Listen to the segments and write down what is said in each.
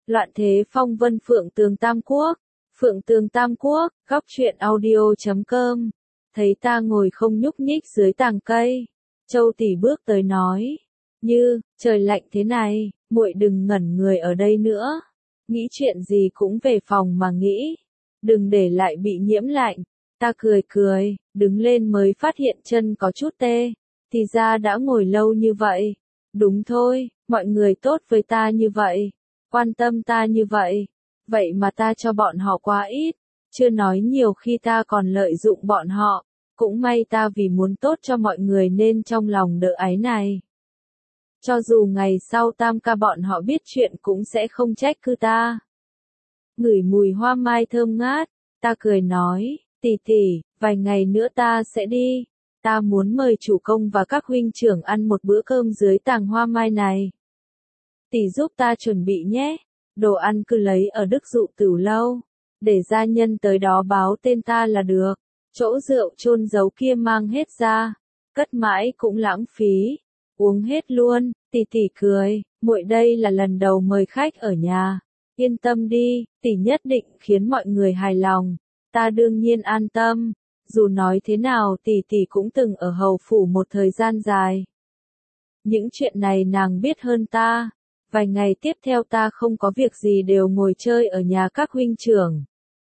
Loạn thế phong vân Phượng Tường Tam Quốc. Phượng Tường Tam Quốc, góc truyện audio.com. Thấy ta ngồi không nhúc nhích dưới tàng cây, Châu Tỷ bước tới nói, Như, trời lạnh thế này, muội đừng ngẩn người ở đây nữa. Nghĩ chuyện gì cũng về phòng mà nghĩ, đừng để lại bị nhiễm lạnh. Ta cười cười, đứng lên mới phát hiện chân có chút tê, thì ra đã ngồi lâu như vậy. Đúng thôi, mọi người tốt với ta như vậy, quan tâm ta như vậy, vậy mà ta cho bọn họ quá ít, chưa nói nhiều khi ta còn lợi dụng bọn họ, cũng may ta vì muốn tốt cho mọi người nên trong lòng đỡ áy này. Cho dù ngày sau tam ca bọn họ biết chuyện cũng sẽ không trách cứ ta. Ngửi mùi hoa mai thơm ngát, ta cười nói, tỷ tỷ, vài ngày nữa ta sẽ đi, ta muốn mời chủ công và các huynh trưởng ăn một bữa cơm dưới tàng hoa mai này. Tỷ giúp ta chuẩn bị nhé, đồ ăn cứ lấy ở Đức Dụ Tửu Lâu, để gia nhân tới đó báo tên ta là được, chỗ rượu chôn giấu kia mang hết ra, cất mãi cũng lãng phí, uống hết luôn. Tỷ tỷ cười, muội đây là lần đầu mời khách ở nhà, yên tâm đi, tỷ nhất định khiến mọi người hài lòng, ta đương nhiên an tâm, dù nói thế nào tỷ tỷ cũng từng ở hầu phủ một thời gian dài. Những chuyện này nàng biết hơn ta, vài ngày tiếp theo ta không có việc gì đều ngồi chơi ở nhà các huynh trưởng.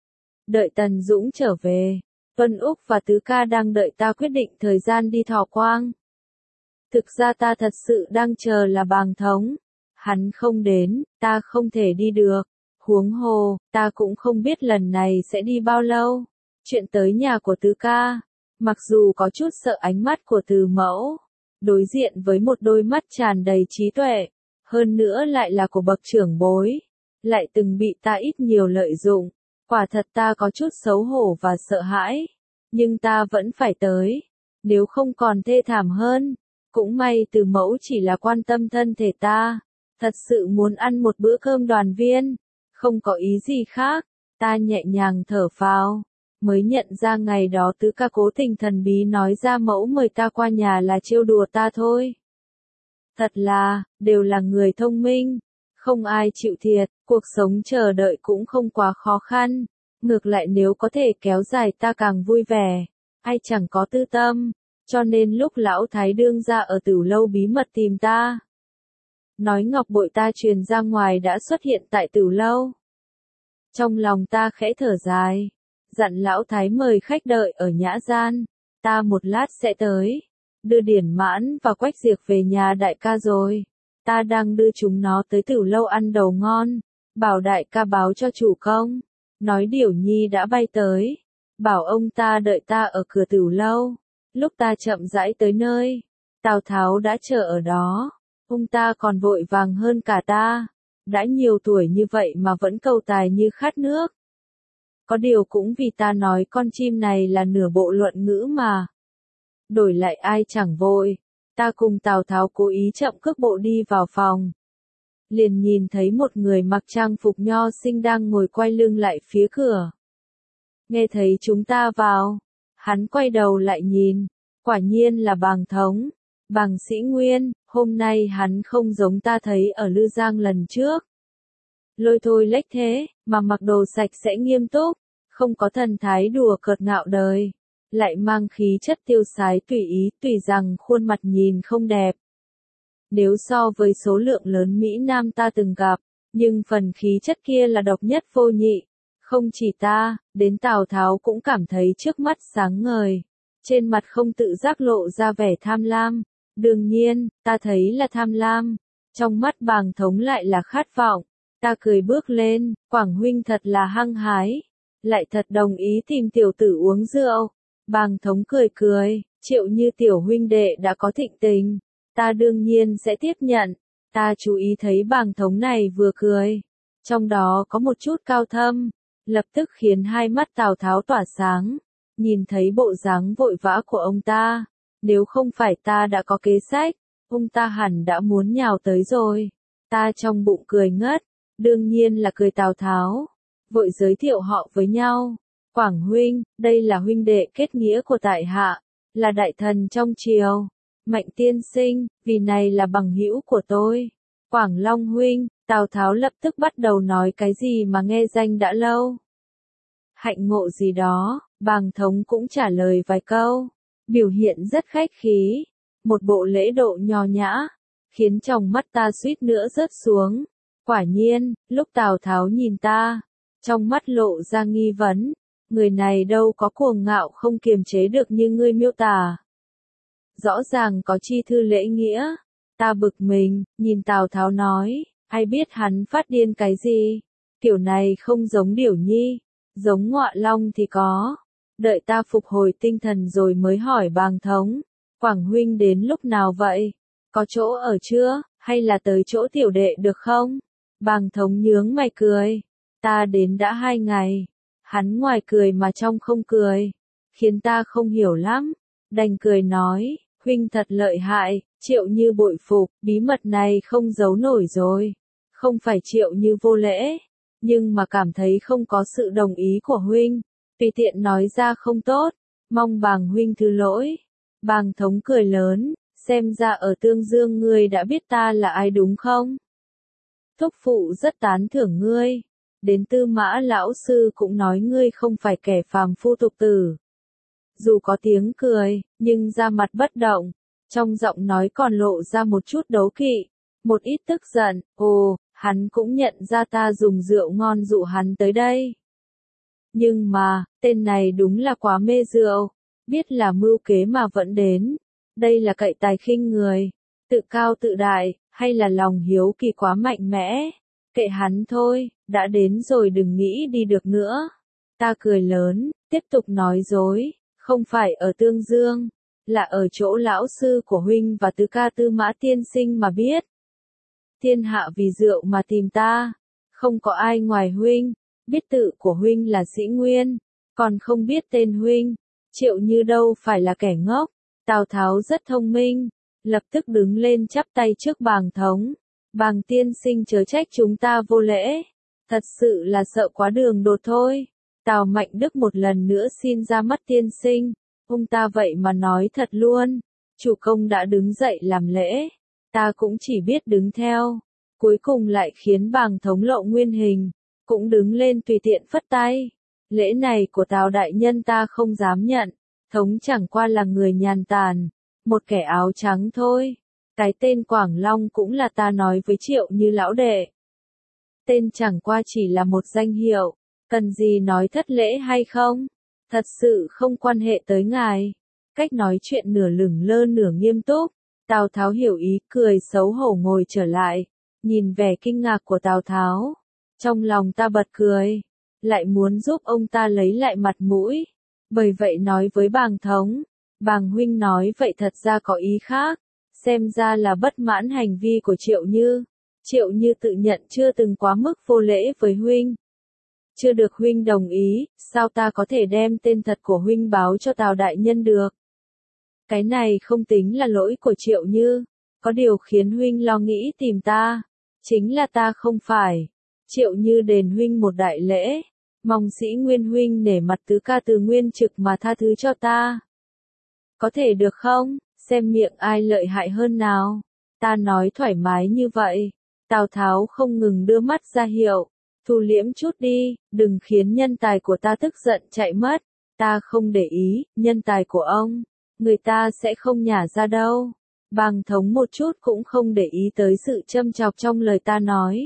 Đợi Tần Dũng trở về, Tuân Úc và Tứ Ca đang đợi ta quyết định thời gian đi Thọ Quang. Thực ra ta thật sự đang chờ là Bàng Thống. Hắn không đến, ta không thể đi được. Huống hồ, ta cũng không biết lần này sẽ đi bao lâu. Chuyện tới nhà của Tứ Ca, mặc dù có chút sợ ánh mắt của Từ Mẫu, đối diện với một đôi mắt tràn đầy trí tuệ, hơn nữa lại là của bậc trưởng bối, lại từng bị ta ít nhiều lợi dụng, quả thật ta có chút xấu hổ và sợ hãi, nhưng ta vẫn phải tới, nếu không còn thê thảm hơn. Cũng may Từ Mẫu chỉ là quan tâm thân thể ta, thật sự muốn ăn một bữa cơm đoàn viên, không có ý gì khác. Ta nhẹ nhàng thở phào, mới nhận ra ngày đó Tứ Ca cố tình thần bí nói ra Mẫu mời ta qua nhà là trêu đùa ta thôi. Thật là, đều là người thông minh, không ai chịu thiệt, cuộc sống chờ đợi cũng không quá khó khăn, ngược lại nếu có thể kéo dài ta càng vui vẻ, ai chẳng có tư tâm. Cho nên lúc lão Thái đương ra ở Tửu Lâu bí mật tìm ta, nói ngọc bội ta truyền ra ngoài đã xuất hiện tại Tửu Lâu. Trong lòng ta khẽ thở dài, dặn lão Thái mời khách đợi ở nhã gian, ta một lát sẽ tới, đưa Điển Mãn và Quách Diệp về nhà đại ca rồi, ta đang đưa chúng nó tới Tửu Lâu ăn đầu ngon, bảo đại ca báo cho chủ công, nói Điểu Nhi đã bay tới, bảo ông ta đợi ta ở cửa Tửu Lâu. Lúc ta chậm rãi tới nơi, Tào Tháo đã chờ ở đó, ông ta còn vội vàng hơn cả ta, đã nhiều tuổi như vậy mà vẫn cầu tài như khát nước. Có điều cũng vì ta nói con chim này là nửa bộ luận ngữ mà. Đổi lại ai chẳng vội, ta cùng Tào Tháo cố ý chậm cước bộ đi vào phòng. Liền nhìn thấy một người mặc trang phục nho sinh đang ngồi quay lưng lại phía cửa. Nghe thấy chúng ta vào, hắn quay đầu lại nhìn, quả nhiên là Bàng Thống, Bàng Sĩ Nguyên, hôm nay hắn không giống ta thấy ở Lư Giang lần trước. Lôi thôi lếch thế, mà mặc đồ sạch sẽ nghiêm túc, không có thần thái đùa cợt ngạo đời, lại mang khí chất tiêu sái tùy ý, tùy rằng khuôn mặt nhìn không đẹp. Nếu so với số lượng lớn Mỹ Nam ta từng gặp, nhưng phần khí chất kia là độc nhất vô nhị. Không chỉ ta, đến Tào Tháo cũng cảm thấy trước mắt sáng ngời, trên mặt không tự giác lộ ra vẻ tham lam, đương nhiên, ta thấy là tham lam, trong mắt Bàng Thống lại là khát vọng, ta cười bước lên, Quảng huynh thật là hăng hái, lại thật đồng ý tìm tiểu tử uống rượu, Bàng Thống cười cười, Triệu Như tiểu huynh đệ đã có thịnh tình, ta đương nhiên sẽ tiếp nhận, ta chú ý thấy Bàng Thống này vừa cười, trong đó có một chút cao thâm. Lập tức khiến hai mắt Tào Tháo tỏa sáng, nhìn thấy bộ dáng vội vã của ông ta, nếu không phải ta đã có kế sách, ông ta hẳn đã muốn nhào tới rồi. Ta trong bụng cười ngất, đương nhiên là cười Tào Tháo, vội giới thiệu họ với nhau. Quảng huynh, đây là huynh đệ kết nghĩa của tại hạ, là đại thần trong triều. Mạnh tiên sinh, vì này là bằng hữu của tôi. Quảng Long huynh, Tào Tháo lập tức bắt đầu nói cái gì mà nghe danh đã lâu. Hạnh ngộ gì đó, Bàng Thống cũng trả lời vài câu, biểu hiện rất khách khí, một bộ lễ độ nho nhã, khiến trong mắt ta suýt nữa rớt xuống. Quả nhiên, lúc Tào Tháo nhìn ta, trong mắt lộ ra nghi vấn, người này đâu có cuồng ngạo không kiềm chế được như ngươi miêu tả. Rõ ràng có chi thư lễ nghĩa, ta bực mình, nhìn Tào Tháo nói, ai biết hắn phát điên cái gì, kiểu này không giống Điểu Nhi, giống Ngọa Long thì có. Đợi ta phục hồi tinh thần rồi mới hỏi Bàng Thống, Quảng huynh đến lúc nào vậy? Có chỗ ở chưa, hay là tới chỗ tiểu đệ được không? Bàng Thống nhướng mày cười, ta đến đã 2 ngày. Hắn ngoài cười mà trong không cười, khiến ta không hiểu lắm, đành cười nói, huynh thật lợi hại, Triệu Như bội phục, bí mật này không giấu nổi rồi. Không phải Triệu Như vô lễ, nhưng mà cảm thấy không có sự đồng ý của huynh, tùy tiện nói ra không tốt, mong Bàng huynh thứ lỗi. Bàng Thống cười lớn, xem ra ở Tương Dương ngươi đã biết ta là ai đúng không? Thúc phụ rất tán thưởng ngươi, đến Tư Mã lão sư cũng nói ngươi không phải kẻ phàm phu tục tử. Dù có tiếng cười, nhưng da mặt bất động, trong giọng nói còn lộ ra một chút đố kỵ, một ít tức giận, ồ, hắn cũng nhận ra ta dùng rượu ngon dụ hắn tới đây. Nhưng mà, tên này đúng là quá mê rượu, biết là mưu kế mà vẫn đến. Đây là cậy tài khinh người, tự cao tự đại, hay là lòng hiếu kỳ quá mạnh mẽ? Kệ hắn thôi, đã đến rồi đừng nghĩ đi được nữa. Ta cười lớn, tiếp tục nói dối, không phải ở Tương Dương, là ở chỗ lão sư của huynh và tứ ca Tư Mã tiên sinh mà biết. Thiên hạ vì rượu mà tìm ta, không có ai ngoài huynh, biết tự của huynh là Sĩ Nguyên, còn không biết tên huynh. Triệu Như đâu phải là kẻ ngốc, Tào Tháo rất thông minh, lập tức đứng lên chắp tay trước Bàng Thống. Bàng tiên sinh chớ trách chúng ta vô lễ, thật sự là sợ quá đường đột thôi. Tào Mạnh Đức một lần nữa xin ra mắt tiên sinh, ông ta vậy mà nói thật luôn. Chủ công đã đứng dậy làm lễ, ta cũng chỉ biết đứng theo, cuối cùng lại khiến Bàng Thống lộ nguyên hình, cũng đứng lên tùy tiện phất tay. Lễ này của Tào đại nhân ta không dám nhận, Thống chẳng qua là người nhàn tản, một kẻ áo trắng thôi. Cái tên Quảng Long cũng là ta nói với Triệu Như lão đệ. Tên chẳng qua chỉ là một danh hiệu, cần gì nói thất lễ hay không? Thật sự không quan hệ tới ngài. Cách nói chuyện nửa lửng lơ nửa nghiêm túc, Tào Tháo hiểu ý, cười xấu hổ ngồi trở lại, nhìn vẻ kinh ngạc của Tào Tháo. Trong lòng ta bật cười, lại muốn giúp ông ta lấy lại mặt mũi. Bởi vậy nói với Bàng Thống, Bàng huynh nói vậy thật ra có ý khác, xem ra là bất mãn hành vi của Triệu Như. Triệu Như tự nhận chưa từng quá mức vô lễ với huynh. Chưa được huynh đồng ý, sao ta có thể đem tên thật của huynh báo cho Tào đại nhân được? Cái này không tính là lỗi của Triệu Như, có điều khiến huynh lo nghĩ tìm ta, chính là ta không phải. Triệu Như đền huynh một đại lễ, mong Sĩ Nguyên huynh nể mặt tứ ca Từ Nguyên Trực mà tha thứ cho ta. Có thể được không? Xem miệng ai lợi hại hơn nào. Ta nói thoải mái như vậy. Tào Tháo không ngừng đưa mắt ra hiệu. Thu liễm chút đi, đừng khiến nhân tài của ta tức giận chạy mất. Ta không để ý, nhân tài của ông, người ta sẽ không nhả ra đâu. Bàng Thống một chút cũng không để ý tới sự châm chọc trong lời ta nói.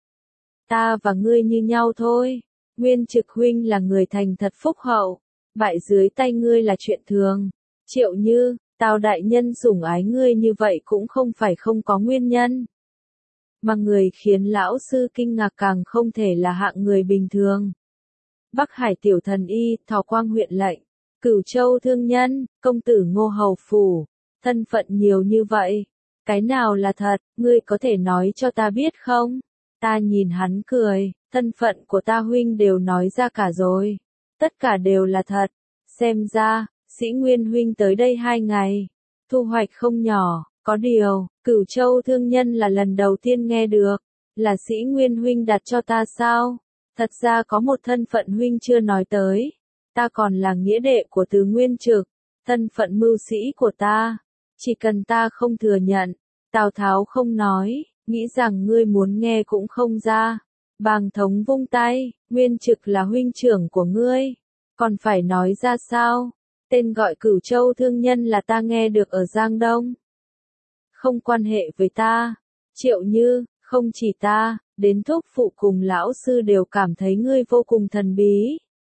Ta và ngươi như nhau thôi. Nguyên Trực huynh là người thành thật phúc hậu, bại dưới tay ngươi là chuyện thường. Triệu Như, Tào đại nhân sủng ái ngươi như vậy cũng không phải không có nguyên nhân. Mà người khiến lão sư kinh ngạc càng không thể là hạng người bình thường. Bắc Hải tiểu thần y, Thọ Quang huyện lệnh, Cửu Châu thương nhân, công tử Ngô Hầu phủ, thân phận nhiều như vậy. Cái nào là thật, ngươi có thể nói cho ta biết không? Ta nhìn hắn cười, thân phận của ta huynh đều nói ra cả rồi. Tất cả đều là thật. Xem ra, Sĩ Nguyên huynh tới đây 2 ngày, thu hoạch không nhỏ, có điều, Cửu Châu thương nhân là lần đầu tiên nghe được, là Sĩ Nguyên huynh đặt cho ta sao? Thật ra có một thân phận huynh chưa nói tới, ta còn là nghĩa đệ của Từ Nguyên Trực, thân phận mưu sĩ của ta, chỉ cần ta không thừa nhận, Tào Tháo không nói, nghĩ rằng ngươi muốn nghe cũng không ra. Bàng thống vung tay, Nguyên Trực là huynh trưởng của ngươi, còn phải nói ra sao? Tên gọi Cửu Châu thương nhân là ta nghe được ở Giang Đông. Không quan hệ với ta. Triệu Như, không chỉ ta, đến thúc phụ cùng lão sư đều cảm thấy ngươi vô cùng thần bí.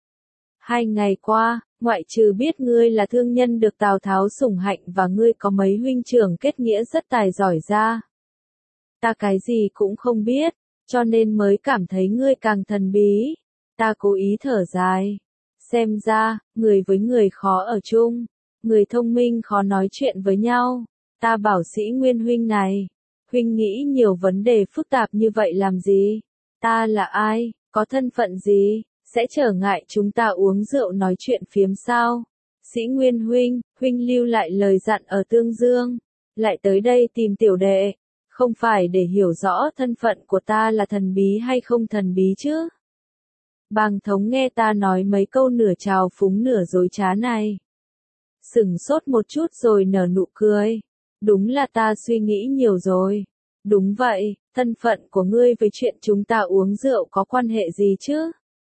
2 ngày qua, ngoại trừ biết ngươi là thương nhân được Tào Tháo sủng hạnh và ngươi có mấy huynh trưởng kết nghĩa rất tài giỏi ra. Ta cái gì cũng không biết, cho nên mới cảm thấy ngươi càng thần bí. Ta cố ý thở dài. Xem ra, người với người khó ở chung, người thông minh khó nói chuyện với nhau. Ta bảo Sĩ Nguyên huynh này, huynh nghĩ nhiều vấn đề phức tạp như vậy làm gì? Ta là ai, có thân phận gì, sẽ trở ngại chúng ta uống rượu nói chuyện phiếm sao? Sĩ Nguyên huynh lưu lại lời dặn ở Tương Dương, lại tới đây tìm tiểu đệ, không phải để hiểu rõ thân phận của ta là thần bí hay không thần bí chứ? Bàng thống nghe ta nói mấy câu nửa trào phúng nửa dối trá này. Sửng sốt một chút rồi nở nụ cười. Đúng là ta suy nghĩ nhiều rồi. Đúng vậy, thân phận của ngươi với chuyện chúng ta uống rượu có quan hệ gì chứ?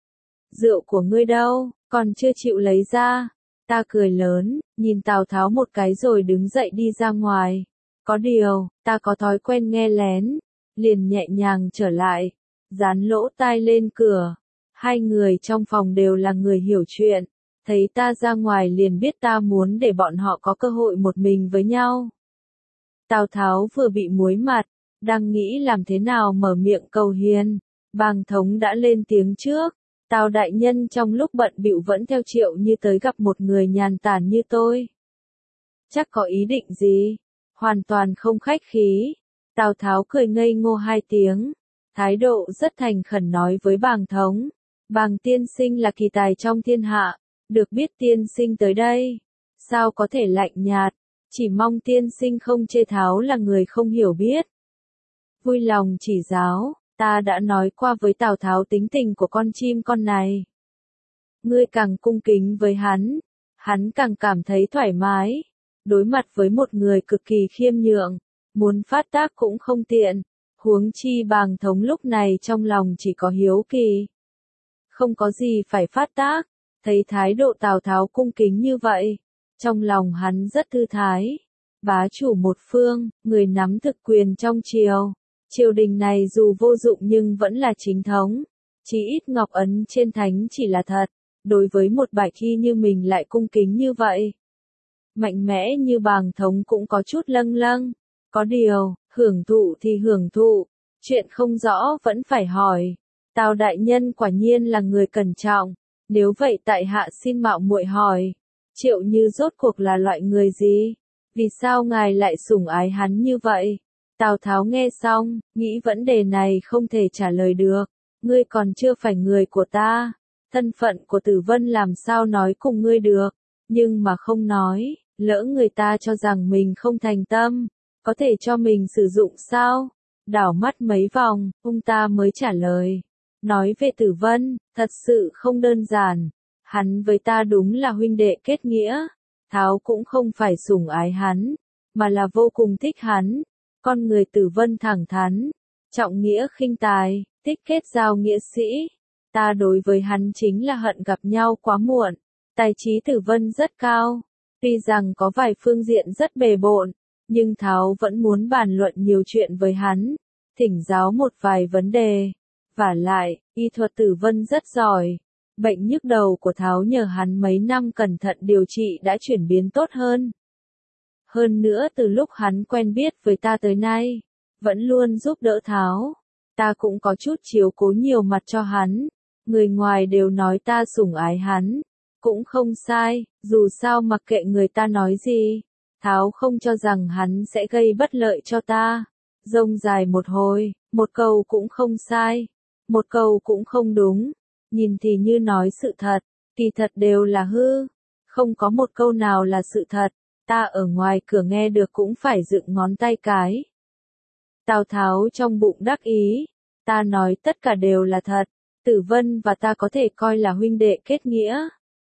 Rượu của ngươi đâu, còn chưa chịu lấy ra. Ta cười lớn, nhìn Tào Tháo một cái rồi đứng dậy đi ra ngoài. Có điều, ta có thói quen nghe lén. Liền nhẹ nhàng trở lại, dán lỗ tai lên cửa. 2 người trong phòng đều là người hiểu chuyện. Thấy ta ra ngoài liền biết ta muốn để bọn họ có cơ hội một mình với nhau. Tào Tháo vừa bị muối mặt, đang nghĩ làm thế nào mở miệng cầu hiền. Bàng thống đã lên tiếng trước. Tào đại nhân trong lúc bận bịu vẫn theo Triệu Như tới gặp một người nhàn tản như tôi. Chắc có ý định gì? Hoàn toàn không khách khí. Tào Tháo cười ngây ngô 2 tiếng. Thái độ rất thành khẩn nói với Bàng thống. Bàng tiên sinh là kỳ tài trong thiên hạ. Được biết tiên sinh tới đây. Sao có thể lạnh nhạt? Chỉ mong tiên sinh không chê Tháo là người không hiểu biết. Vui lòng chỉ giáo, ta đã nói qua với Tào Tháo tính tình của con chim con này. Ngươi càng cung kính với hắn càng cảm thấy thoải mái. Đối mặt với một người cực kỳ khiêm nhượng, muốn phát tác cũng không tiện. Huống chi Bàng thống lúc này trong lòng chỉ có hiếu kỳ. Không có gì phải phát tác, thấy thái độ Tào Tháo cung kính như vậy. Trong lòng hắn rất thư thái. Bá chủ một phương, người nắm thực quyền trong triều. Triều đình này dù vô dụng nhưng vẫn là chính thống. Chí ít ngọc ấn trên thánh chỉ là thật. Đối với một bạch y như mình lại cung kính như vậy. Mạnh mẽ như Bàng thống cũng có chút lâng lâng. Có điều, hưởng thụ thì hưởng thụ. Chuyện không rõ vẫn phải hỏi. Tào đại nhân quả nhiên là người cẩn trọng. Nếu vậy tại hạ xin mạo muội hỏi. Triệu Như rốt cuộc là loại người gì? Vì sao ngài lại sủng ái hắn như vậy? Tào Tháo nghe xong, nghĩ vấn đề này không thể trả lời được. Ngươi còn chưa phải người của ta. Thân phận của Tử Vân làm sao nói cùng ngươi được. Nhưng mà không nói, lỡ người ta cho rằng mình không thành tâm. Có thể cho mình sử dụng sao? Đảo mắt mấy vòng, ông ta mới trả lời. Nói về Tử Vân, thật sự không đơn giản. Hắn với ta đúng là huynh đệ kết nghĩa. Tháo cũng không phải sủng ái hắn, mà là vô cùng thích hắn. Con người Tử Vân thẳng thắn, trọng nghĩa khinh tài, thích kết giao nghĩa sĩ. Ta đối với hắn chính là hận gặp nhau quá muộn. Tài trí Tử Vân rất cao, tuy rằng có vài phương diện rất bề bộn, nhưng Tháo vẫn muốn bàn luận nhiều chuyện với hắn, thỉnh giáo một vài vấn đề. Vả lại, y thuật Tử Vân rất giỏi. Bệnh nhức đầu của Tháo nhờ hắn mấy năm cẩn thận điều trị đã chuyển biến tốt hơn. Hơn nữa từ lúc hắn quen biết với ta tới nay, vẫn luôn giúp đỡ Tháo. Ta cũng có chút chiếu cố nhiều mặt cho hắn. Người ngoài đều nói ta sủng ái hắn. Cũng không sai, dù sao mặc kệ người ta nói gì. Tháo không cho rằng hắn sẽ gây bất lợi cho ta. Rông dài một hồi, một câu cũng không sai, một câu cũng không đúng. Nhìn thì như nói sự thật, kỳ thật đều là hư. Không có một câu nào là sự thật. Ta ở ngoài cửa nghe được cũng phải dựng ngón tay cái. Tào Tháo trong bụng đắc ý. Ta nói tất cả đều là thật. Tử Vân và ta có thể coi là huynh đệ kết nghĩa.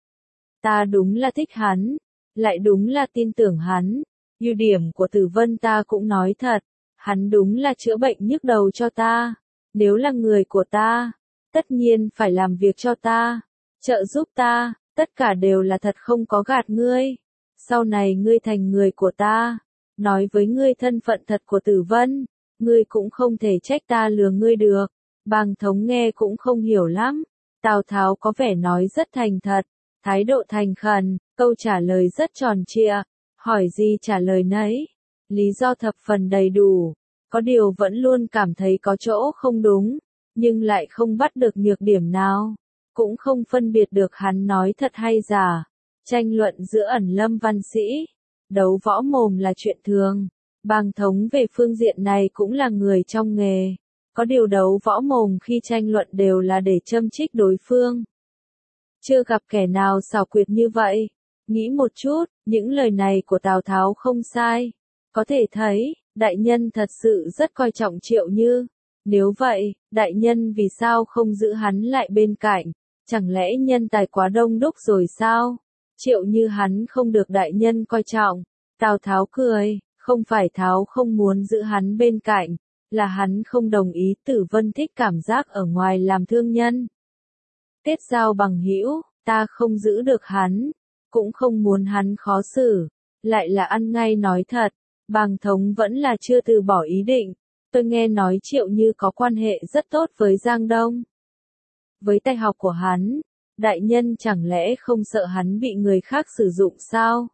Ta đúng là thích hắn. Lại đúng là tin tưởng hắn. Ưu điểm của Tử Vân ta cũng nói thật. Hắn đúng là chữa bệnh nhức đầu cho ta. Nếu là người của ta, tất nhiên phải làm việc cho ta, trợ giúp ta, tất cả đều là thật không có gạt ngươi. Sau này ngươi thành người của ta, nói với ngươi thân phận thật của Tử Vân, ngươi cũng không thể trách ta lừa ngươi được. Bàng Thống nghe cũng không hiểu lắm. Tào Tháo có vẻ nói rất thành thật, thái độ thành khẩn, câu trả lời rất tròn trịa, hỏi gì trả lời nấy, lý do thập phần đầy đủ, có điều vẫn luôn cảm thấy có chỗ không đúng, nhưng lại không bắt được nhược điểm nào, cũng không phân biệt được hắn nói thật hay giả. Tranh luận giữa ẩn lâm văn sĩ, đấu võ mồm là chuyện thường, Bàng Thống về phương diện này cũng là người trong nghề. Có điều đấu võ mồm khi tranh luận đều là để châm chích đối phương. Chưa gặp kẻ nào xảo quyệt như vậy. Nghĩ một chút, những lời này của Tào Tháo không sai. Có thể thấy, đại nhân thật sự rất coi trọng Triệu Như. Nếu vậy, đại nhân vì sao không giữ hắn lại bên cạnh? Chẳng lẽ nhân tài quá đông đúc rồi sao? Triệu Như hắn không được đại nhân coi trọng. Tào Tháo cười, không phải Tháo không muốn giữ hắn bên cạnh, là hắn không đồng ý. Tử Vân thích cảm giác ở ngoài làm thương nhân. Kết giao bằng hữu, ta không giữ được hắn, cũng không muốn hắn khó xử, lại là ăn ngay nói thật. Bàng Thống vẫn là chưa từ bỏ ý định. Tôi nghe nói Triệu Như có quan hệ rất tốt với Giang Đông. Với tài học của hắn, đại nhân chẳng lẽ không sợ hắn bị người khác sử dụng sao?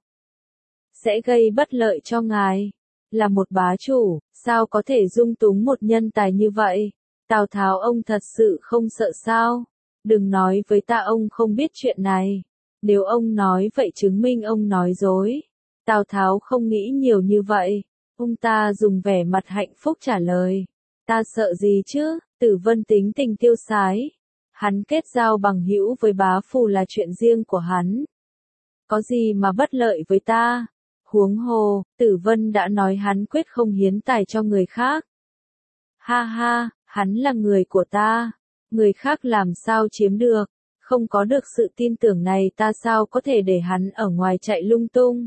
Sẽ gây bất lợi cho ngài. Là một bá chủ, sao có thể dung túng một nhân tài như vậy? Tào Tháo ông thật sự không sợ sao? Đừng nói với ta ông không biết chuyện này. Nếu ông nói vậy chứng minh ông nói dối. Tào Tháo không nghĩ nhiều như vậy. Ông ta dùng vẻ mặt hạnh phúc trả lời. Ta sợ gì chứ? Tử Vân tính tình tiêu sái. Hắn kết giao bằng hữu với bá phù là chuyện riêng của hắn. Có gì mà bất lợi với ta? Huống hồ, Tử Vân đã nói hắn quyết không hiến tài cho người khác. Ha ha, hắn là người của ta. Người khác làm sao chiếm được? Không có được sự tin tưởng này ta sao có thể để hắn ở ngoài chạy lung tung?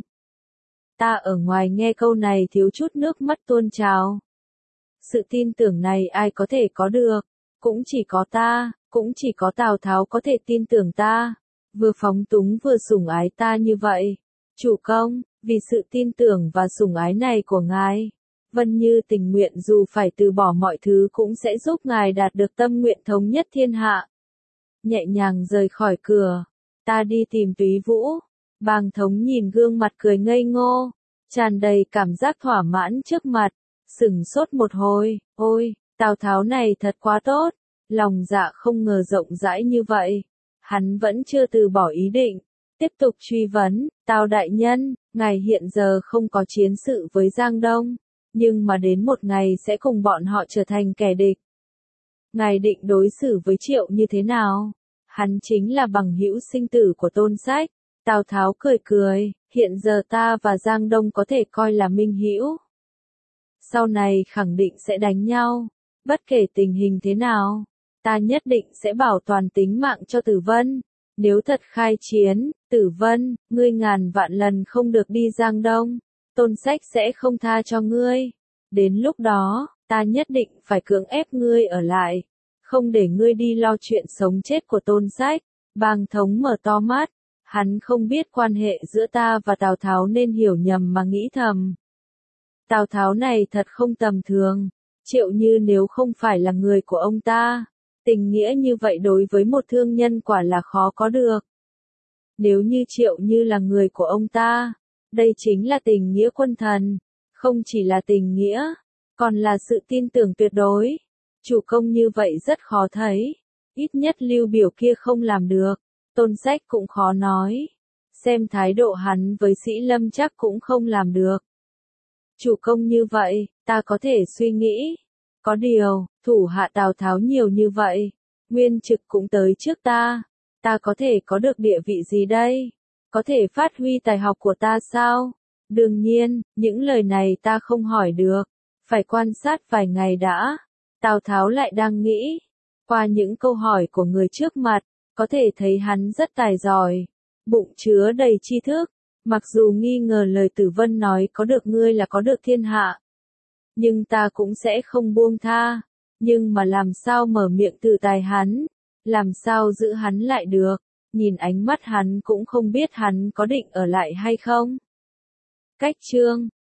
Ta ở ngoài nghe câu này thiếu chút nước mắt tuôn trào. Sự tin tưởng này ai có thể có được? Cũng chỉ có ta, cũng chỉ có Tào Tháo có thể tin tưởng ta. Vừa phóng túng vừa sủng ái ta như vậy. Chủ công, vì sự tin tưởng và sủng ái này của ngài, Vân Như tình nguyện dù phải từ bỏ mọi thứ cũng sẽ giúp ngài đạt được tâm nguyện thống nhất thiên hạ. Nhẹ nhàng rời khỏi cửa, ta đi tìm Túy Vũ. Bàng Thống nhìn gương mặt cười ngây ngô, tràn đầy cảm giác thỏa mãn trước mặt, sửng sốt một hồi, ôi, Tào Tháo này thật quá tốt, lòng dạ không ngờ rộng rãi như vậy. Hắn vẫn chưa từ bỏ ý định, tiếp tục truy vấn, Tào đại nhân, ngài hiện giờ không có chiến sự với Giang Đông, nhưng mà đến một ngày sẽ cùng bọn họ trở thành kẻ địch. Ngài định đối xử với Triệu như thế nào? Hắn chính là bằng hữu sinh tử của Tôn Sách. Tào Tháo cười cười, hiện giờ ta và Giang Đông có thể coi là minh hữu. Sau này khẳng định sẽ đánh nhau, bất kể tình hình thế nào, ta nhất định sẽ bảo toàn tính mạng cho Tử Vân. Nếu thật khai chiến, Tử Vân, ngươi ngàn vạn lần không được đi Giang Đông, Tôn Sách sẽ không tha cho ngươi. Đến lúc đó, ta nhất định phải cưỡng ép ngươi ở lại, không để ngươi đi lo chuyện sống chết của Tôn Sách. Bàng Thống mở to mắt, hắn không biết quan hệ giữa ta và Tào Tháo nên hiểu nhầm mà nghĩ thầm. Tào Tháo này thật không tầm thường, Triệu Như nếu không phải là người của ông ta, tình nghĩa như vậy đối với một thương nhân quả là khó có được. Nếu như Triệu Như là người của ông ta, đây chính là tình nghĩa quân thần, không chỉ là tình nghĩa, còn là sự tin tưởng tuyệt đối. Chủ công như vậy rất khó thấy, ít nhất Lưu Biểu kia không làm được, Tôn Sách cũng khó nói. Xem thái độ hắn với Sĩ Lâm chắc cũng không làm được. Chủ công như vậy, ta có thể suy nghĩ. Có điều, thủ hạ Tào Tháo nhiều như vậy, Nguyên Trực cũng tới trước ta có thể có được địa vị gì đây? Có thể phát huy tài học của ta sao? Đương nhiên, những lời này ta không hỏi được, phải quan sát vài ngày đã. Tào Tháo lại đang nghĩ, qua những câu hỏi của người trước mặt, có thể thấy hắn rất tài giỏi, bụng chứa đầy tri thức, mặc dù nghi ngờ lời Tử Vân nói có được ngươi là có được thiên hạ. nhưng ta cũng sẽ không buông tha. Nhưng mà làm sao mở miệng tự tài hắn, làm sao giữ hắn lại được, nhìn ánh mắt hắn cũng không biết hắn có định ở lại hay không. Cách chương